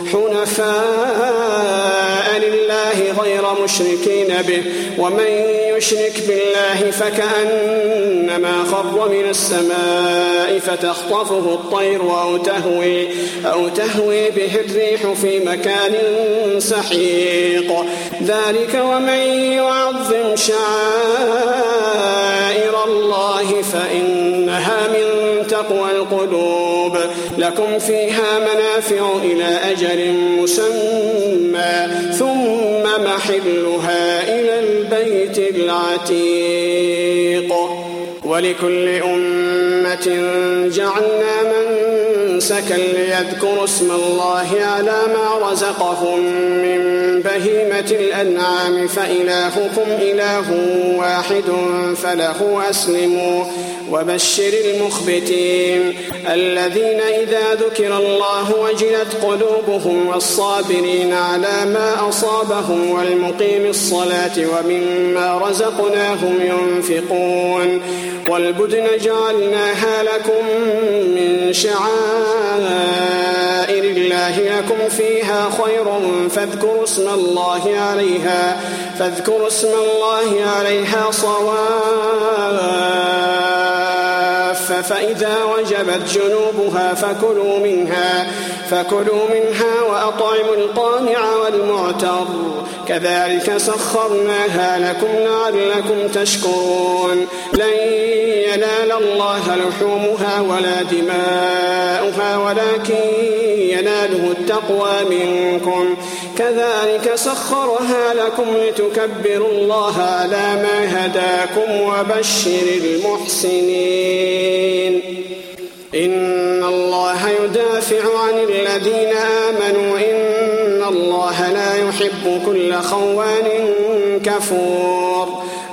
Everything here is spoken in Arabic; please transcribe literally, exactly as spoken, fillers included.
حنفاء لله غير مشركين به ومن يشرك بالله فكأنما خر من السماء فتخطفه الطير أو تهوي, أو تهوي به الريح في مكان سحيق ذلك ومن يعظم شعائر الله فإنها من تقوى القلوب لكم فيها منافع إلى أجل مسمى ثم محلها إلى البيت العتيق ولكل أمة جعلنا منسكا ليذكروا اسم الله على ما رزقهم من بهيمة الأنعام فإلهكم إله واحد فله أسلموا وبشر المخبتين الذين إذا ذكر الله وجلت قلوبهم والصابرين على ما أصابهم والمقيم الصلاة وممما رزقناهم ينفقون والبدن جعلناها لكم من شعائر الله لكم فيها خير فاذكروا اسم الله عليها فاذكروا اسم الله عليها صواف فإذا وجبت جنوبها فكلوا منها فكلوا منها وأطعموا القانع والمعتر كذلك سخرناها لكم لعلكم تشكرون لن ينال الله لحومها ولا دماؤها ولكن يناله التقوى منكم كذلك سخرها لكم لتكبروا الله على ما هداكم وبشر المحسنين إن الله يدافع عن الذين آمنوا إن الله لا يحب كل خوان كفور